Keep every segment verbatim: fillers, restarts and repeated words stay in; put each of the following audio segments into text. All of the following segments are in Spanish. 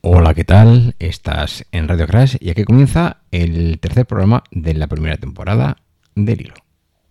Hola, ¿qué tal? Estás en Radio Crash y aquí comienza el tercer programa de la primera temporada del Hilo.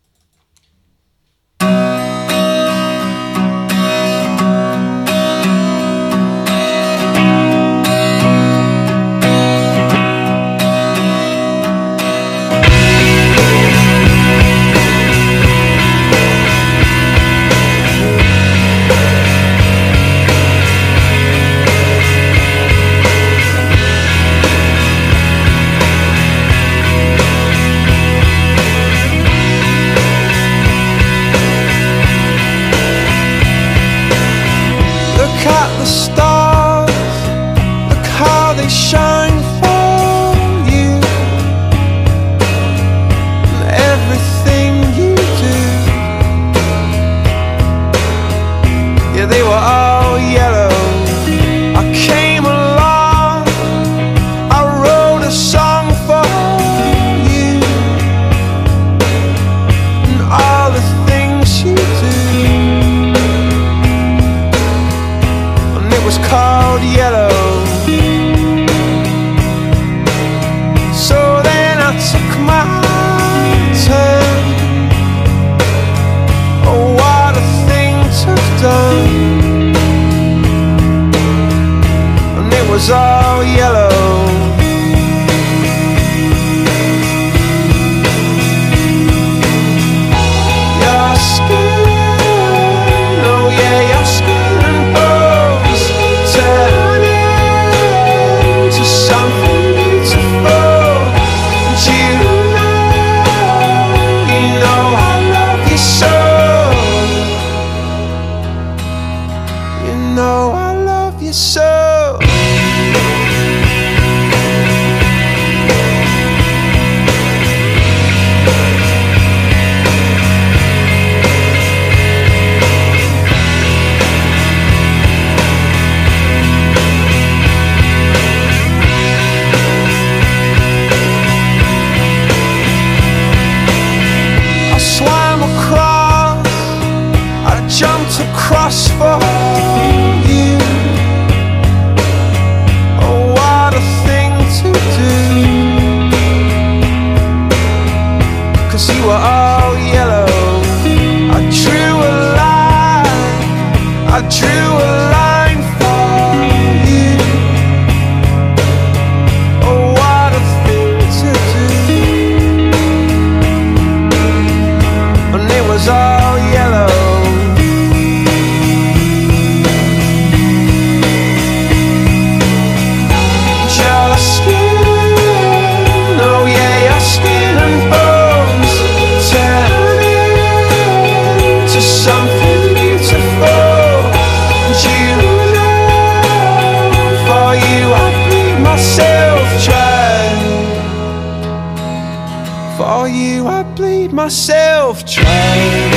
Myself trying.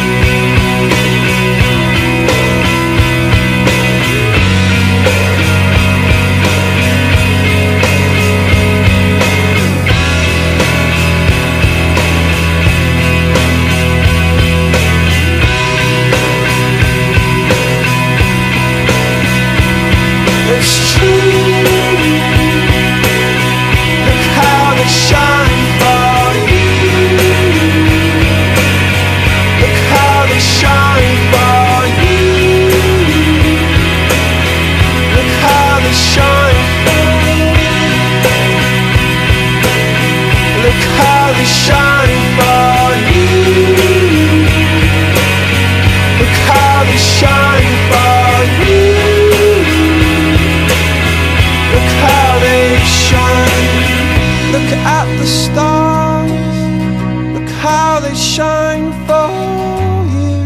It's true. Look how they shine for you. Look how they shine for you. Look how they shine for you. Look how they shine for you. Look how they shine for you. Look how they shine. Look at the stars. Look how they shine for you.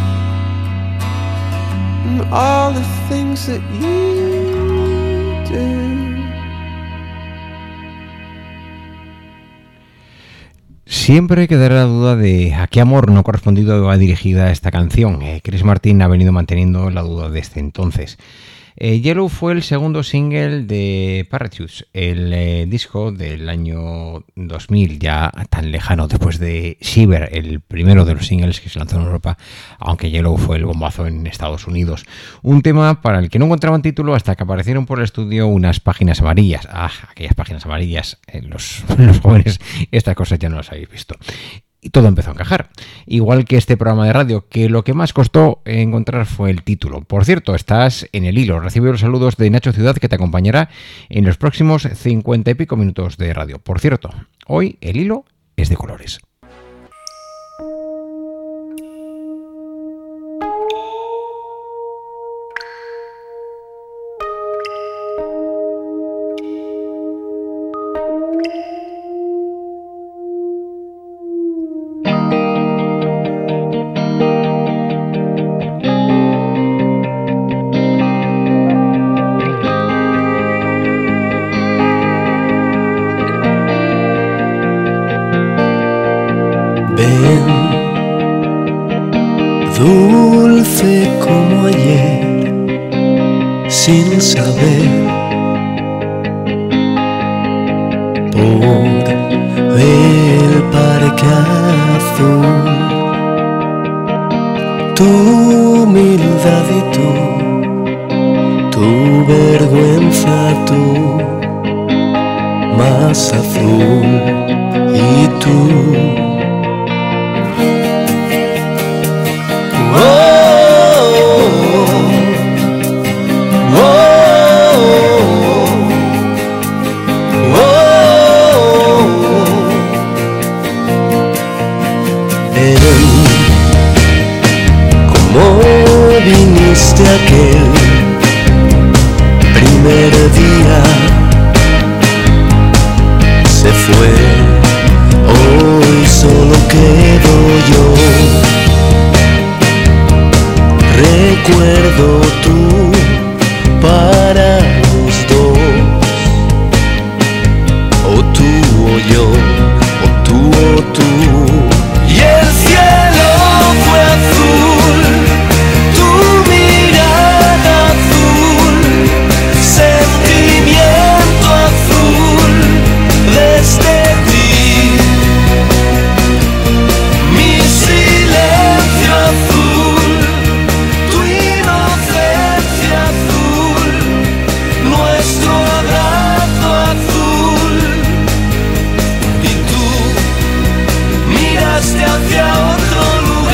And all the things that you do. Siempre quedará la duda de a qué amor no correspondido va dirigida esta canción. Eh, Chris Martin ha venido manteniendo la duda desde entonces. Eh, Yellow fue el segundo single de Parachutes, el eh, disco del año dos mil, ya tan lejano después de Shiver, el primero de los singles que se lanzó en Europa, aunque Yellow fue el bombazo en Estados Unidos. Un tema para el que no encontraban título hasta que aparecieron por el estudio unas páginas amarillas. Ah, aquellas páginas amarillas, eh, los, los jóvenes, estas cosas ya no las habéis visto. Y todo empezó a encajar. Igual que este programa de radio, que lo que más costó encontrar fue el título. Por cierto, estás en el hilo. Recibe los saludos de Nacho Ciudad, que te acompañará en los próximos cincuenta y pico minutos de radio. Por cierto, hoy el hilo es de colores. Dulce como ayer, sin saber, por el parque azul, tu humildad y tú, tu vergüenza tú, más azul y tú. Oh, oh, oh, oh. Ven, como viniste aquel primer día, se fue, hoy solo quedo yo. Recuerdo tú para los dos, o tú o yo, o tú o tú. Y el cielo fue azul, tu mirada azul, sentimiento azul desde ti, mi silencio azul. Hacia otro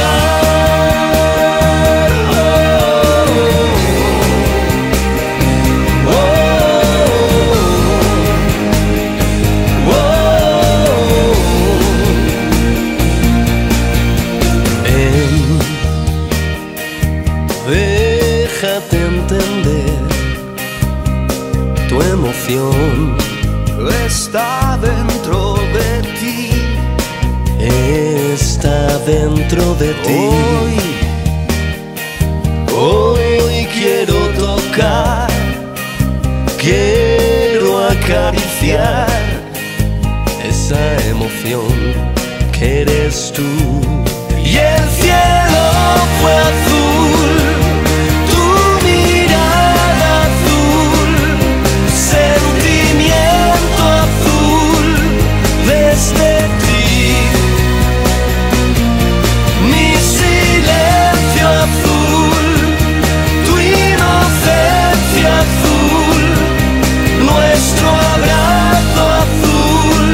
lugar. Oh, oh, oh, oh. Ven, déjate entender, tu emoción está dentro de ti. Está dentro de ti. Hoy, hoy quiero tocar, quiero acariciar esa emoción que eres tú. Y el cielo fue azul, tu mirada azul, sentimiento azul desde ti. Azul, tu inocencia azul, nuestro abrazo azul,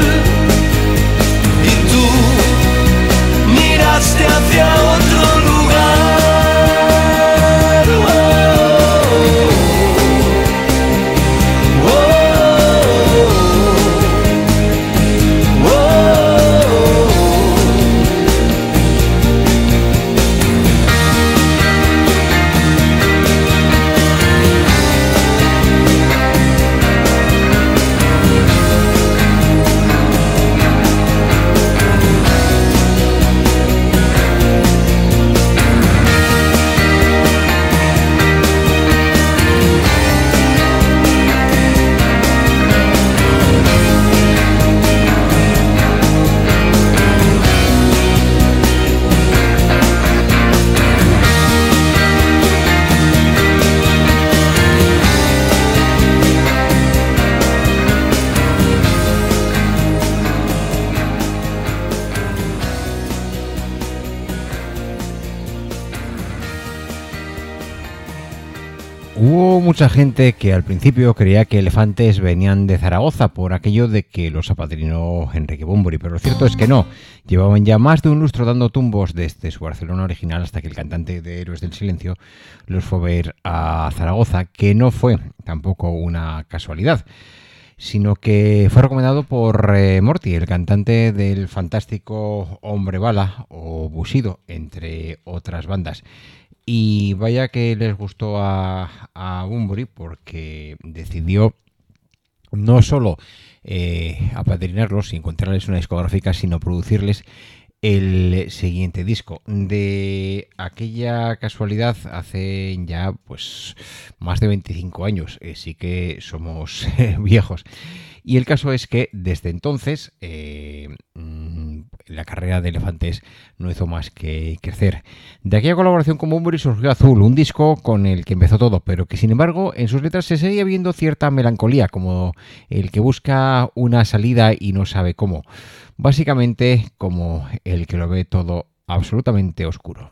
y tú miraste hacia otro lugar. Hubo mucha gente que al principio creía que elefantes venían de Zaragoza por aquello de que los apadrinó Enrique Bunbury, pero lo cierto es que no. Llevaban ya más de un lustro dando tumbos desde su Barcelona original hasta que el cantante de Héroes del Silencio los fue a ver a Zaragoza, que no fue tampoco una casualidad, sino que fue recomendado por eh, Morty, el cantante del fantástico Hombre Bala o Bushido, entre otras bandas. Y vaya que les gustó a, a Bunbury, porque decidió no solo eh, apadrinarlos y encontrarles una discográfica, sino producirles el siguiente disco. De aquella casualidad hace ya pues más de veinticinco años, eh, sí que somos eh, viejos. Y el caso es que desde entonces eh, la carrera de Elefantes no hizo más que crecer. De aquella colaboración con Bunbury surgió Azul, un disco con el que empezó todo, pero que sin embargo en sus letras se seguía viendo cierta melancolía, como el que busca una salida y no sabe cómo. Básicamente como el que lo ve todo absolutamente oscuro.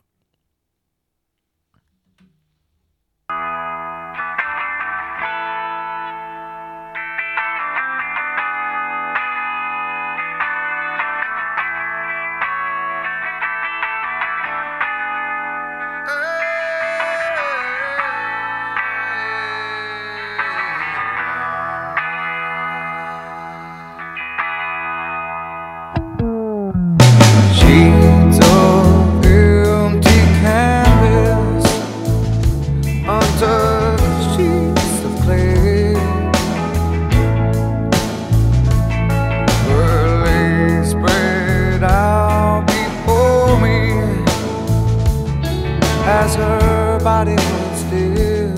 As her body was still,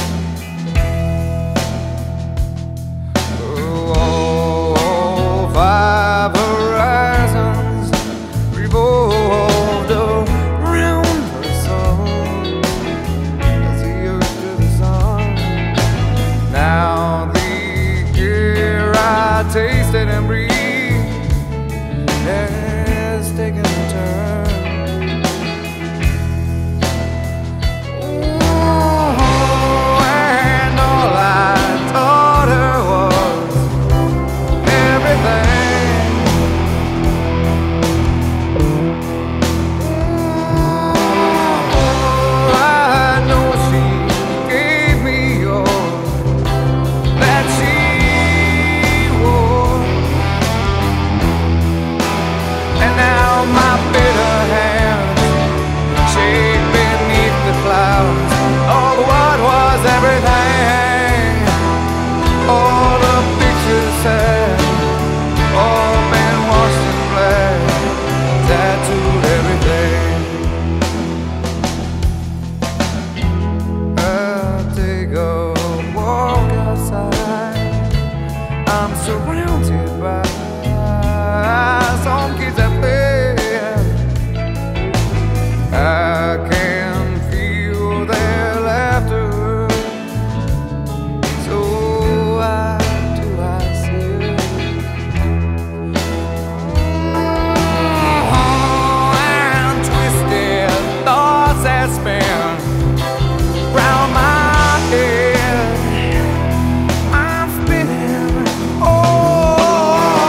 oh, five horizons revolved around her soul as the earth to the sun. Now the air I tasted and breathed has taken a turn. Oh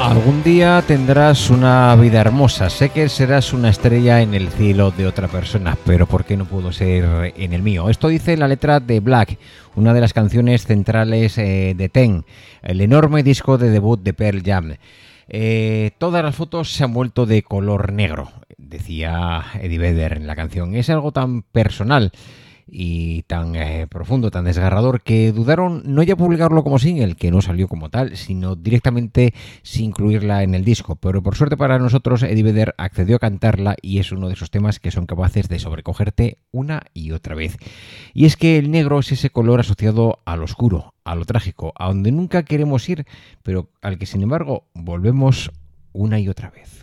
Algún día tendrás una vida hermosa. Sé que serás una estrella en el cielo de otra persona, pero ¿por qué no puedo ser en el mío? Esto dice la letra de Black, una de las canciones centrales eh, de Ten, el enorme disco de debut de Pearl Jam. Eh, todas las fotos se han vuelto de color negro, decía Eddie Vedder en la canción. Es algo tan personal y tan eh, profundo, tan desgarrador, que dudaron no ya publicarlo como single, que no salió como tal, sino directamente sin incluirla en el disco. Pero por suerte para nosotros, Eddie Vedder accedió a cantarla y es uno de esos temas que son capaces de sobrecogerte una y otra vez. Y es que el negro es ese color asociado al oscuro, a lo trágico, a donde nunca queremos ir, pero al que sin embargo volvemos una y otra vez.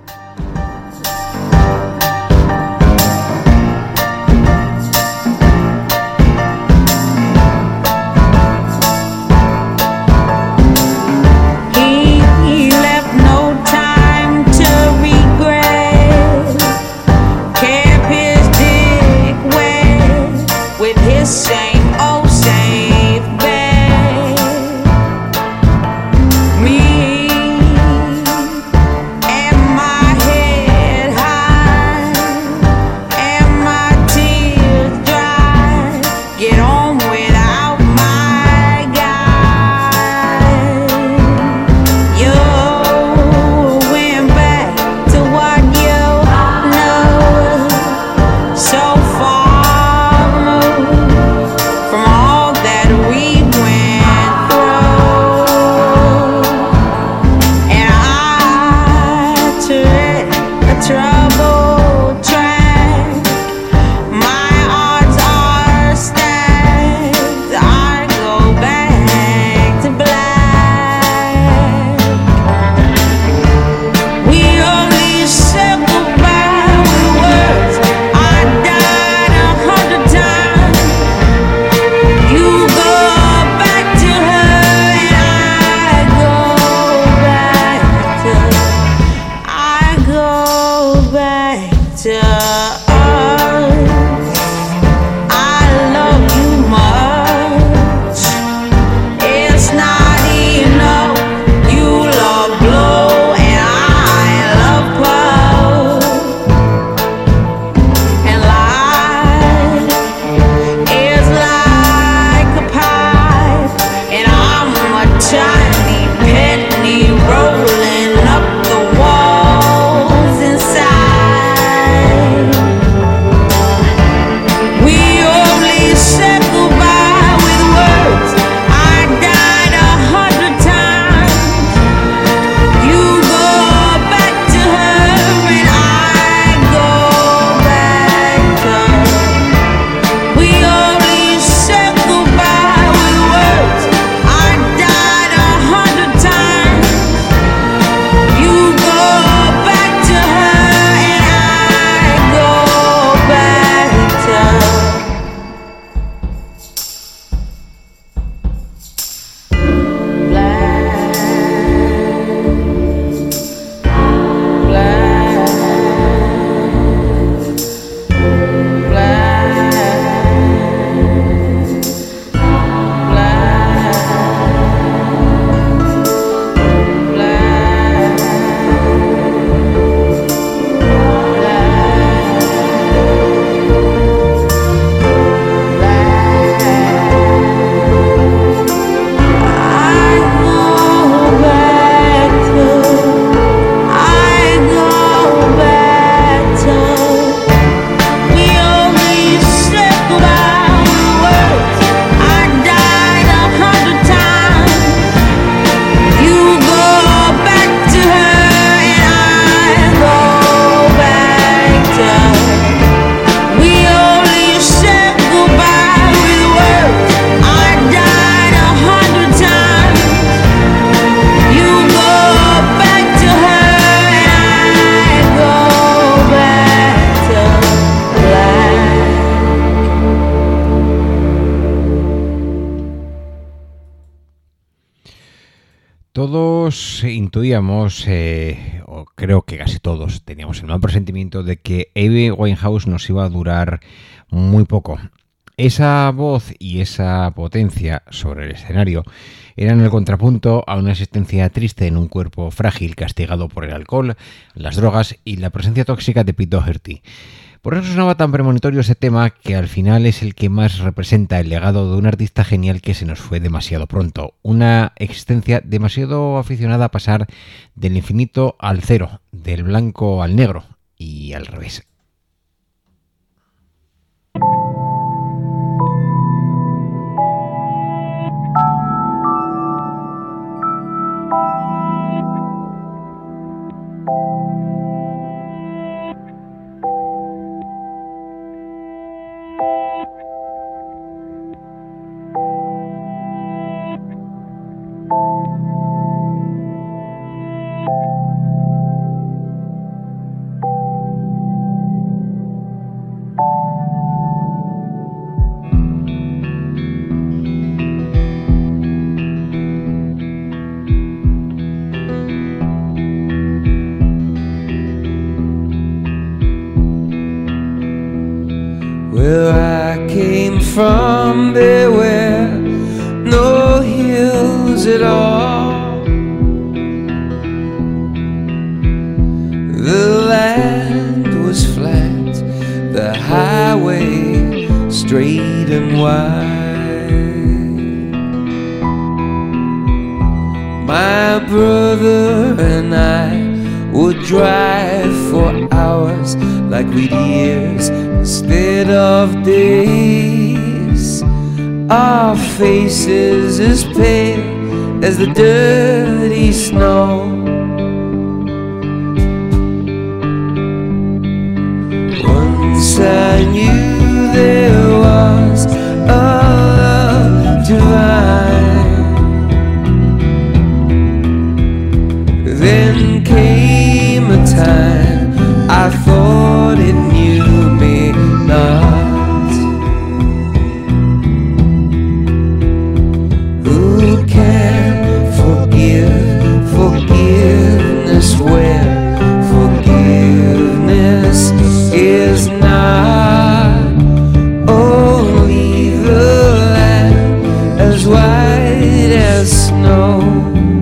Same old safe bed. Me and my head high and my tears dry. Get on without my guy. You went back to what you know so far. Todos intuíamos, eh, o creo que casi todos, teníamos el mal presentimiento de que Amy Winehouse nos iba a durar muy poco. Esa voz y esa potencia sobre el escenario eran el contrapunto a una existencia triste en un cuerpo frágil castigado por el alcohol, las drogas y la presencia tóxica de Pete Doherty. Por eso sonaba tan premonitorio ese tema, que al final es el que más representa el legado de un artista genial que se nos fue demasiado pronto. Una existencia demasiado aficionada a pasar del infinito al cero, del blanco al negro y al revés. Where I came from, there were no hills at all. The land was flat, the highway straight and wide. My brother and I would drive for hours like we'd years instead of days. Our faces as pale as the dirty snow. Once I knew there was a love divine. Then came a time I thought it knew me not. Who can forgive forgiveness when forgiveness is not? Only the land as white as snow.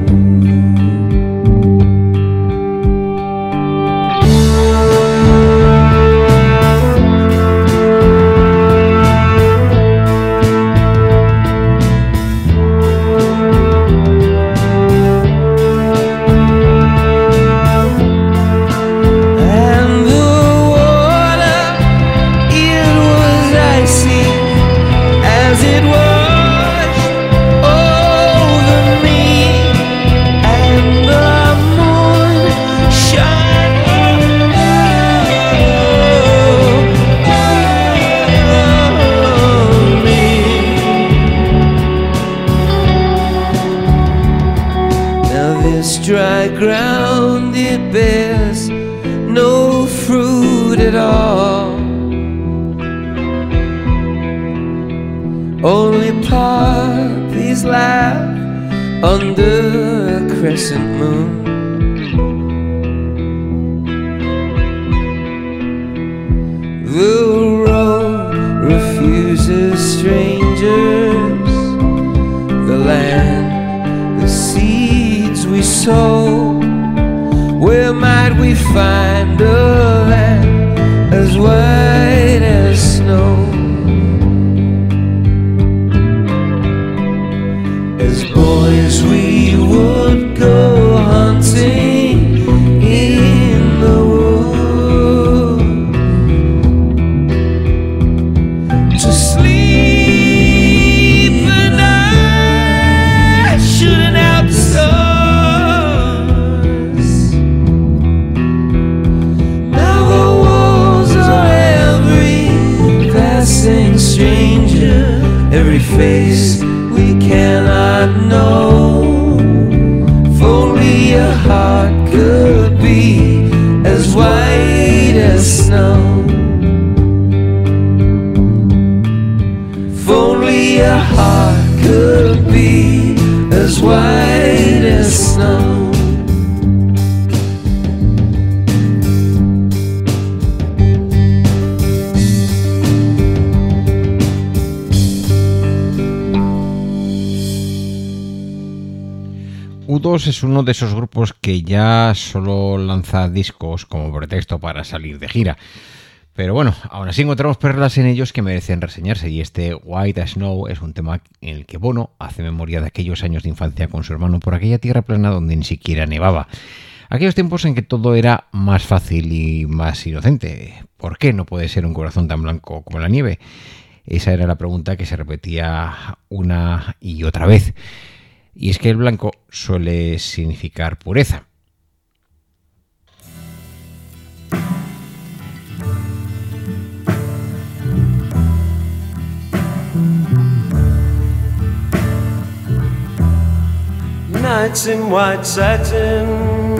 Dry ground, it bears no fruit at all. Only poppies laugh under a crescent moon. The road refuses strangers, the land, the seeds we sow. Where might we find a land as white as snow? As boys we would go hunting in the woods to sleep the night shooting out the stars. Now the walls are every passing stranger, every face we cannot know. If only a heart could be as white as snow. If only a heart could be as white as snow. Blandos es uno de esos grupos que ya solo lanza discos como pretexto para salir de gira. Pero bueno, aún así encontramos perlas en ellos que merecen reseñarse, y este White as Snow es un tema en el que Bono hace memoria de aquellos años de infancia con su hermano por aquella tierra plana donde ni siquiera nevaba. Aquellos tiempos en que todo era más fácil y más inocente. ¿Por qué no puede ser un corazón tan blanco como la nieve? Esa era la pregunta que se repetía una y otra vez. Y es que el blanco suele significar pureza. Nights in white satin,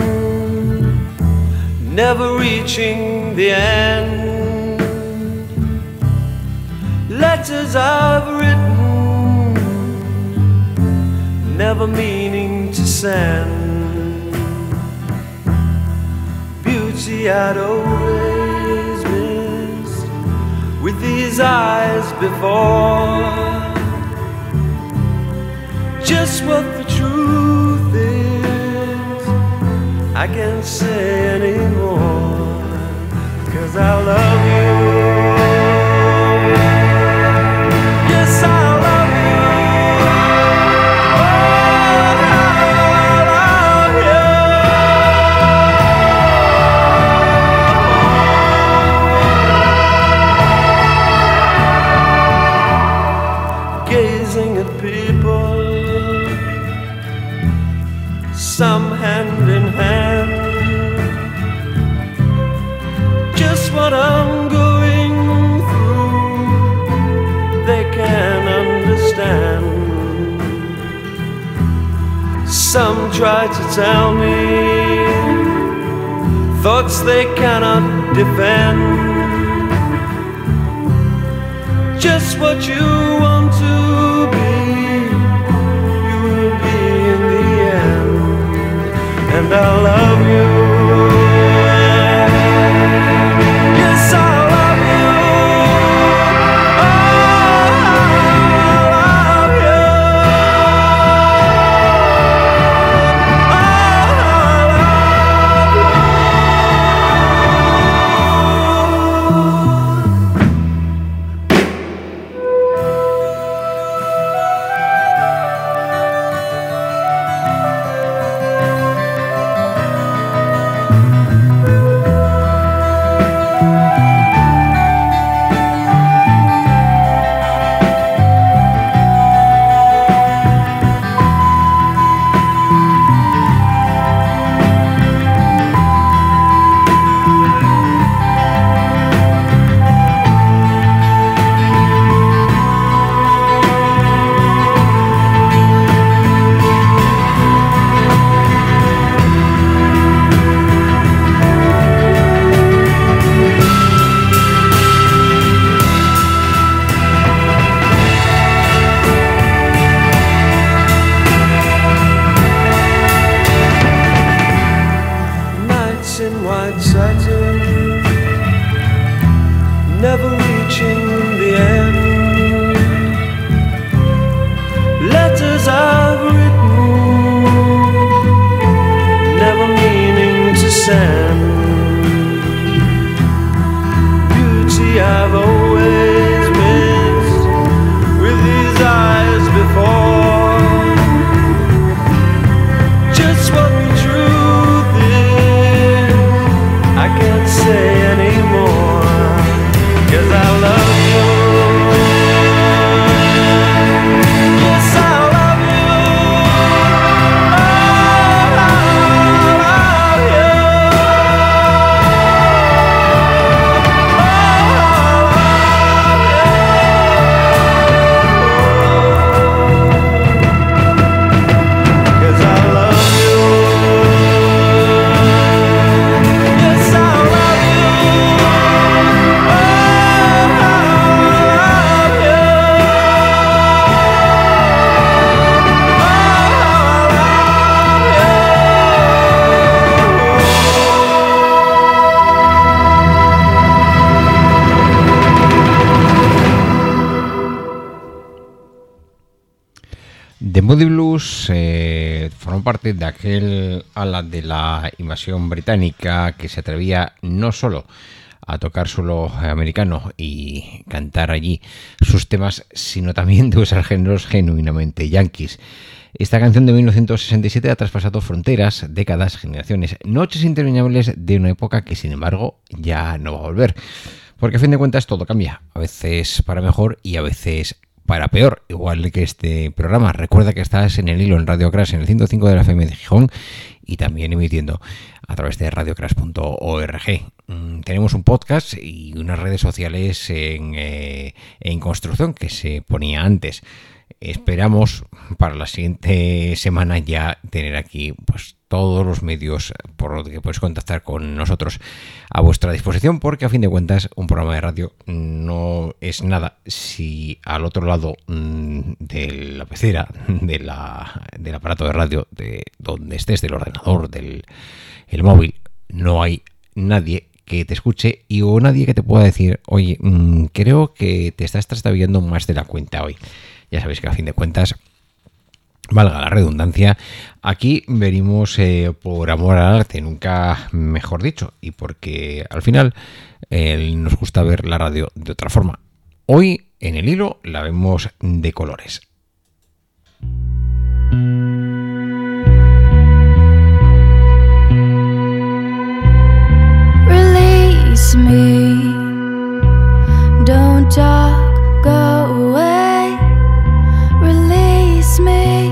never reaching the end. Letters I've written, never meaning to send. Beauty I'd always missed with these eyes before. Just what the truth is, I can't say anymore, 'cause I love you. Yes, I love you. Oh, I love you. Gazing at people, some hand in hand, just what I'm going through, they can understand. Some try to tell me thoughts they cannot defend. Just what you want to be, you will be in the end. And I love you. Yes, I love you. Oh, I love Moody Blues eh, formó parte de aquel ala de la invasión británica que se atrevía no solo a tocar solo americano y cantar allí sus temas, sino también de usar géneros genuinamente yankees. Esta canción de mil novecientos sesenta y siete ha traspasado fronteras, décadas, generaciones, noches interminables de una época que, sin embargo, ya no va a volver. Porque a fin de cuentas todo cambia, a veces para mejor y a veces para peor, igual que este programa. Recuerda que estás en el hilo en Radio Crash en el ciento cinco de la F M de Gijón y también emitiendo a través de radio crash punto org. Mm, tenemos un podcast y unas redes sociales en, eh, en construcción que se ponía antes. Esperamos para la siguiente semana ya tener aquí pues todos los medios por los que puedes contactar con nosotros a vuestra disposición, porque a fin de cuentas un programa de radio no es nada si al otro lado mmm, de la pecera, de la, del aparato de radio, de donde estés, del ordenador, del el móvil, no hay nadie que te escuche y o nadie que te pueda decir, oye, mmm, creo que te estás trastabillando más de la cuenta hoy. Ya sabéis que a fin de cuentas, valga la redundancia, aquí venimos eh, por amor al arte, nunca mejor dicho, y porque al final eh, nos gusta ver la radio de otra forma. Hoy en el hilo la vemos de colores. Release me, don't talk, go away. Release me,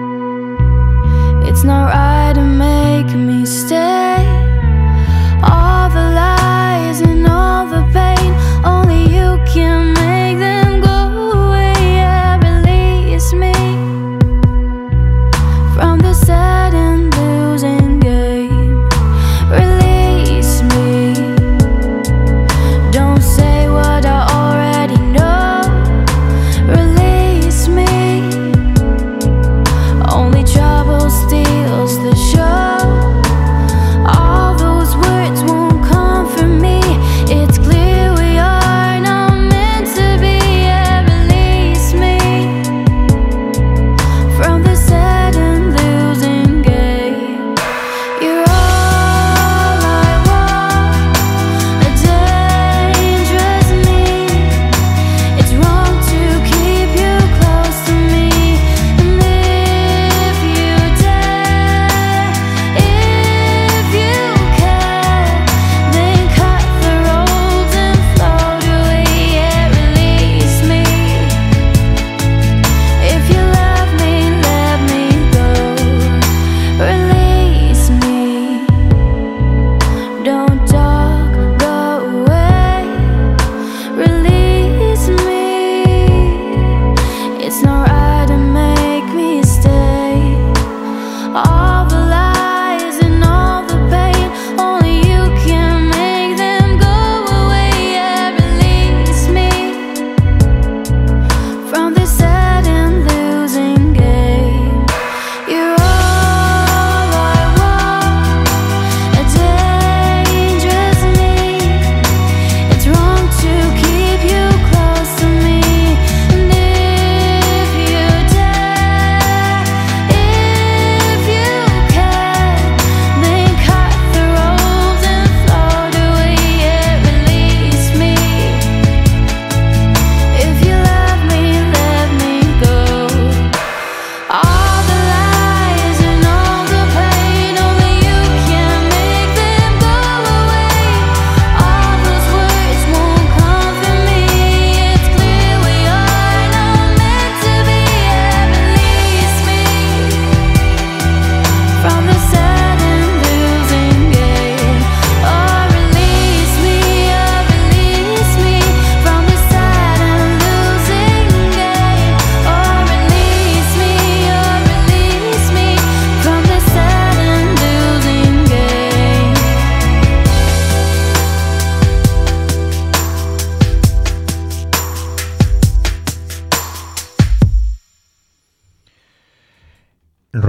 it's not right to make me stay. All the lies and all the pain, only you can make them go away. Yeah, release me.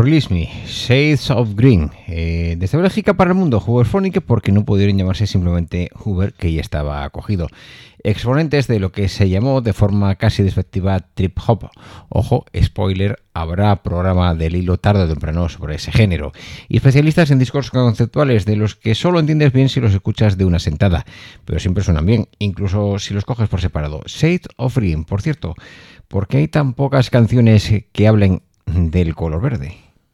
Release Me, Shades of Green. Eh, desde Bélgica para el mundo, Hooverphonic, porque no pudieron llamarse simplemente Hoover, que ya estaba acogido. Exponentes de lo que se llamó de forma casi despectiva trip hop. Ojo, spoiler, habrá programa del hilo tarde o temprano sobre ese género. Y especialistas en discos conceptuales, de los que solo entiendes bien si los escuchas de una sentada, pero siempre suenan bien, incluso si los coges por separado. Shades of Green, por cierto, ¿por qué hay tan pocas canciones que hablen del color verde?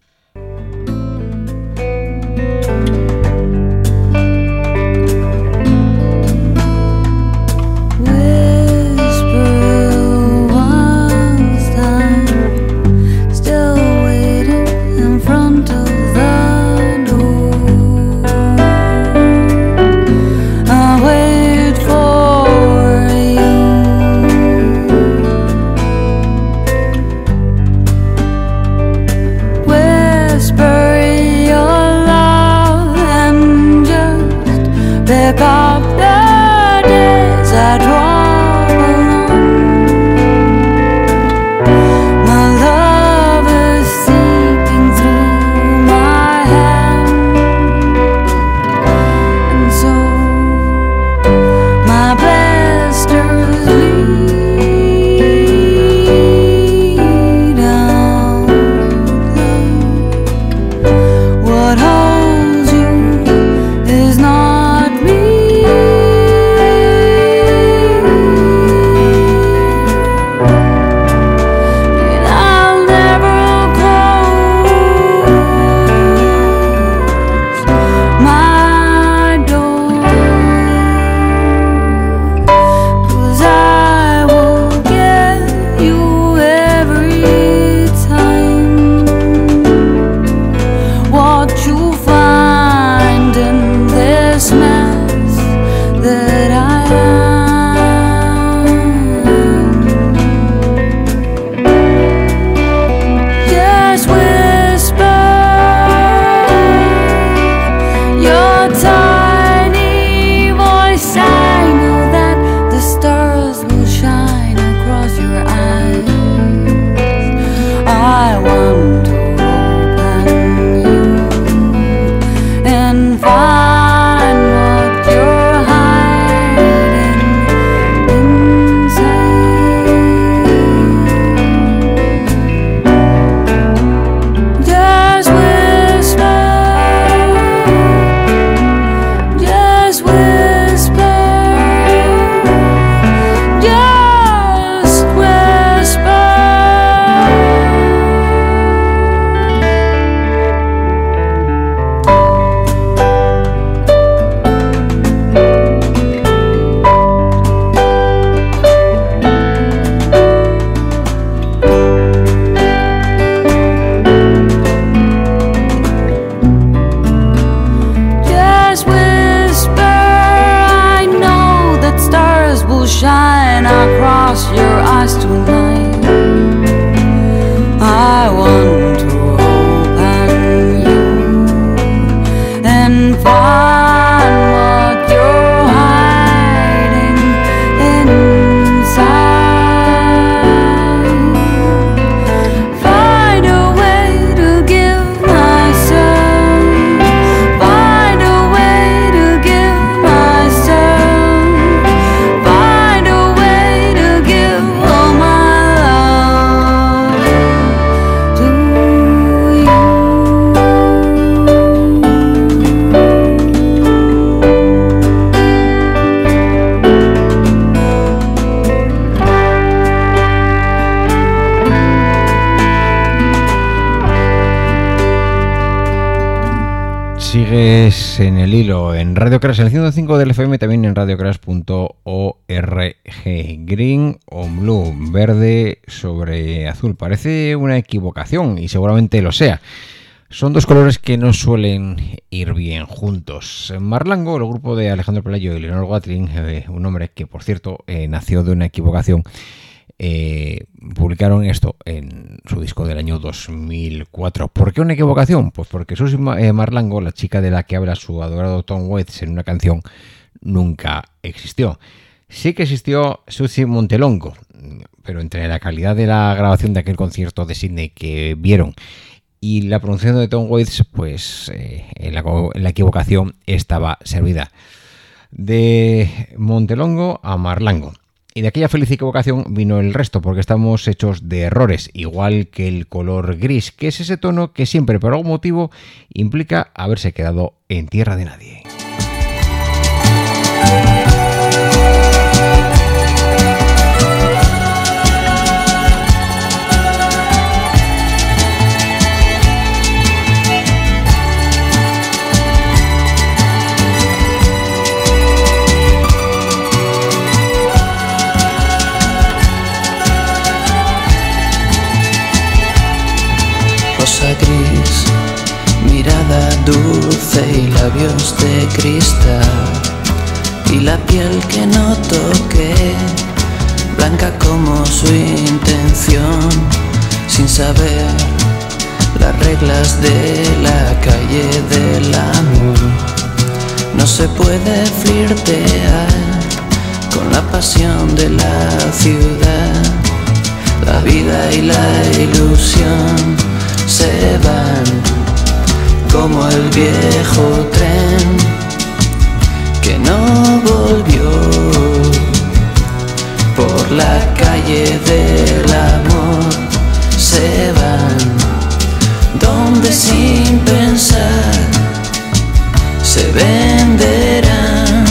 Sigues en el hilo en Radio Crash, en el ciento cinco del F M, también en radio crash punto org. Green on Blue, verde sobre azul. Parece una equivocación y seguramente lo sea. Son dos colores que no suelen ir bien juntos. Marlango, el grupo de Alejandro Pelayo y Leonor Watling, eh, un hombre que, por cierto, eh, nació de una equivocación, eh, publicaron esto en su disco del año dos mil cuatro. ¿Por qué una equivocación? Pues porque Susie eh, Marlango, la chica de la que habla su adorado Tom Waits en una canción, nunca existió. Sí que existió Susie Montelongo, pero entre la calidad de la grabación de aquel concierto de Sydney que vieron y la pronunciación de Tom Waits, pues eh, la, la equivocación estaba servida. De Montelongo a Marlango. Y de aquella feliz equivocación vino el resto, porque estamos hechos de errores, igual que el color gris, que es ese tono que siempre por algún motivo implica haberse quedado en tierra de nadie. Rosa gris, mirada dulce y labios de cristal, y la piel que no toqué, blanca como su intención, sin saber las reglas de la calle del amor. No se puede flirtear con la pasión de la ciudad, la vida y la ilusión se van como el viejo tren que no volvió por la calle del amor. Se van donde sin pensar se venderán.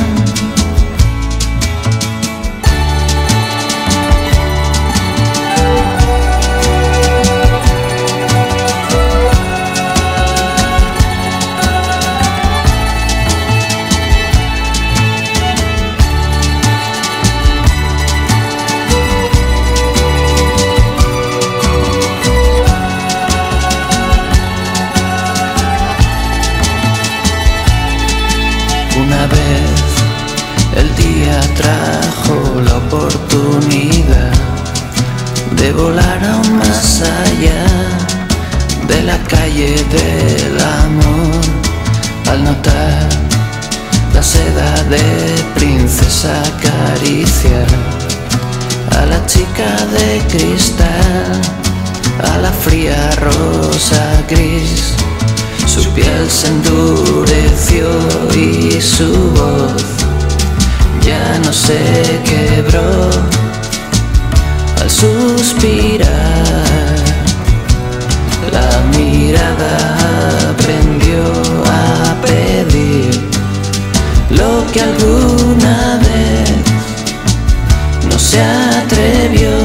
Una vez el día trajo la oportunidad de volar aún más allá de la calle del amor, al notar la seda de princesa acariciar a la chica de cristal, a la fría rosa gris. Su piel se endureció y su voz ya no se quebró al suspirar. La mirada aprendió a pedir lo que alguna vez no se atrevió.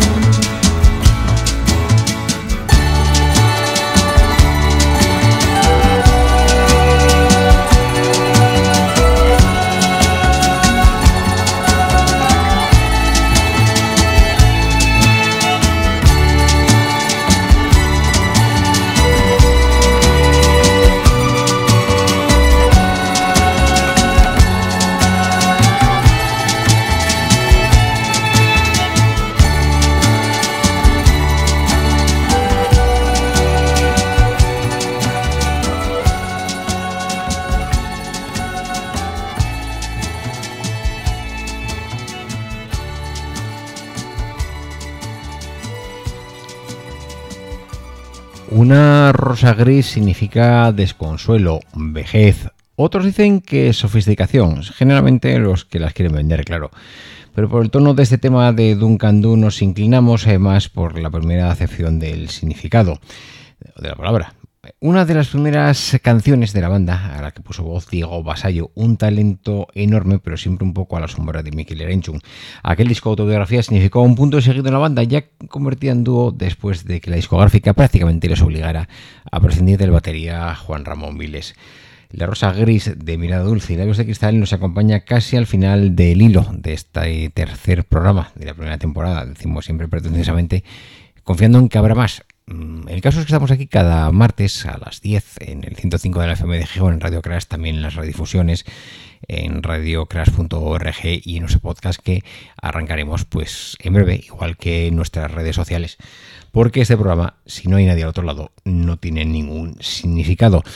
Una rosa gris significa desconsuelo, vejez. Otros dicen que es sofisticación, generalmente los que las quieren vender, claro. Pero por el tono de este tema de Duncan Du nos inclinamos eh, más por la primera acepción del significado de la palabra. Una de las primeras canciones de la banda, a la que puso voz Diego Basallo, un talento enorme, pero siempre un poco a la sombra de Mikel Erenchun. Aquel disco autobiografía significó un punto de seguido en la banda, ya convertida en dúo después de que la discográfica prácticamente les obligara a prescindir del batería Juan Ramón Viles. La rosa gris de mirada dulce y labios de cristal nos acompaña casi al final del hilo de este tercer programa de la primera temporada, decimos siempre pretenciosamente, confiando en que habrá más. El caso es que estamos aquí cada martes a las diez en el ciento cinco de la F M de Gijón, en Radio Crash, también en las redifusiones en radio crash punto org y en nuestro podcast que arrancaremos pues en breve, igual que en nuestras redes sociales, porque este programa, si no hay nadie al otro lado, no tiene ningún significado.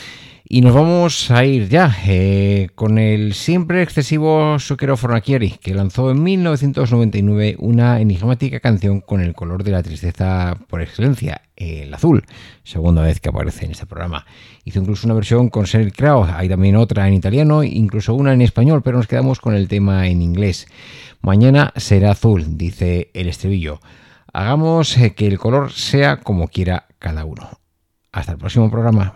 Y nos vamos a ir ya eh, con el siempre excesivo Zucchero Fornaciari, que lanzó en mil novecientos noventa y nueve una enigmática canción con el color de la tristeza por excelencia, el azul, segunda vez que aparece en este programa. Hizo incluso una versión con Sheryl Crow, hay también otra en italiano, incluso una en español, pero nos quedamos con el tema en inglés. Mañana será azul, dice el estribillo. Hagamos que el color sea como quiera cada uno. Hasta el próximo programa.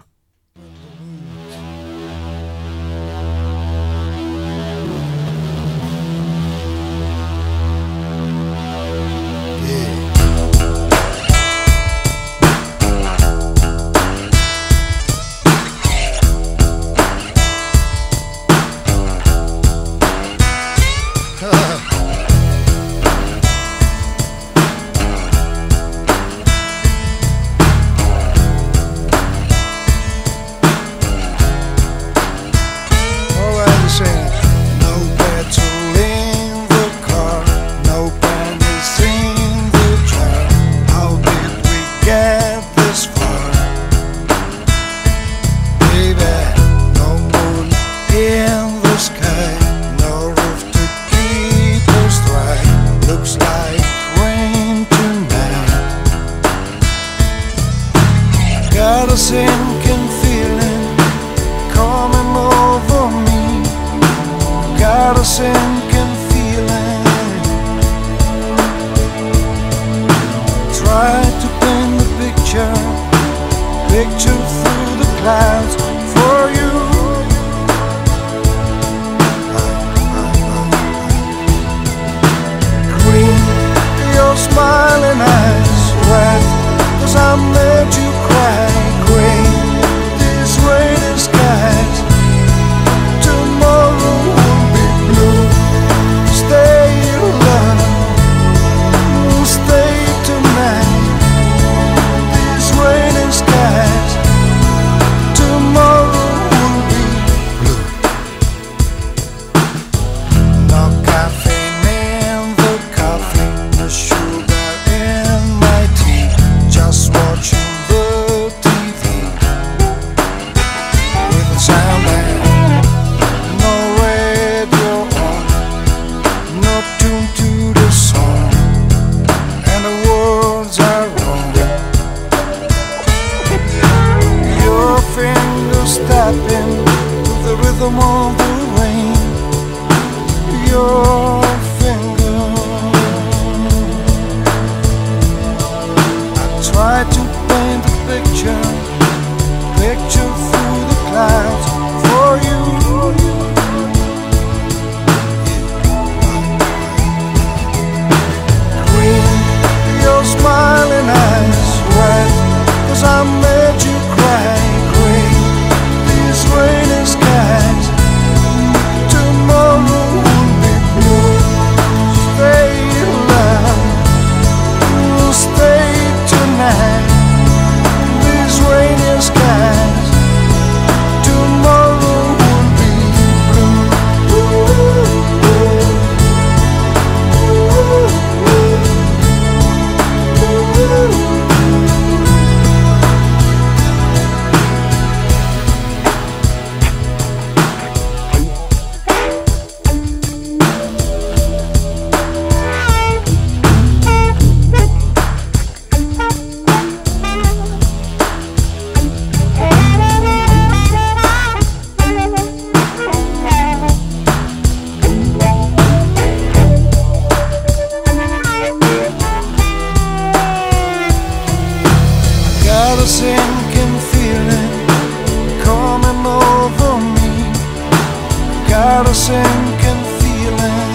sinking feeling.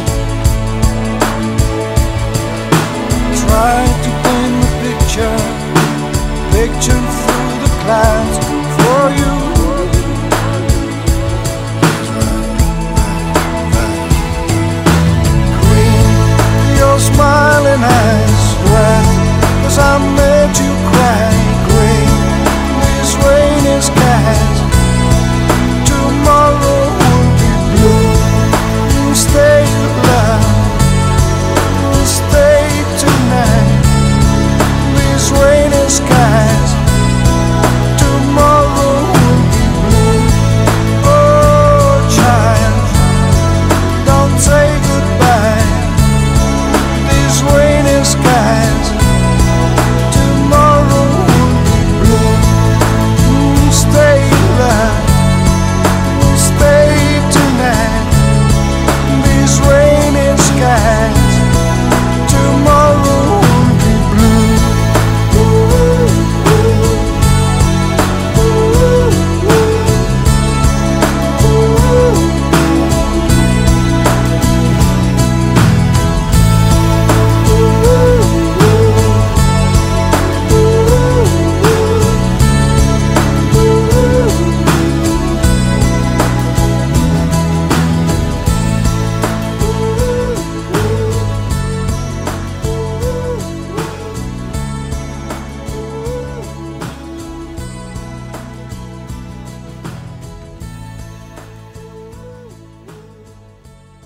Try to paint the picture, picture through the clouds for you.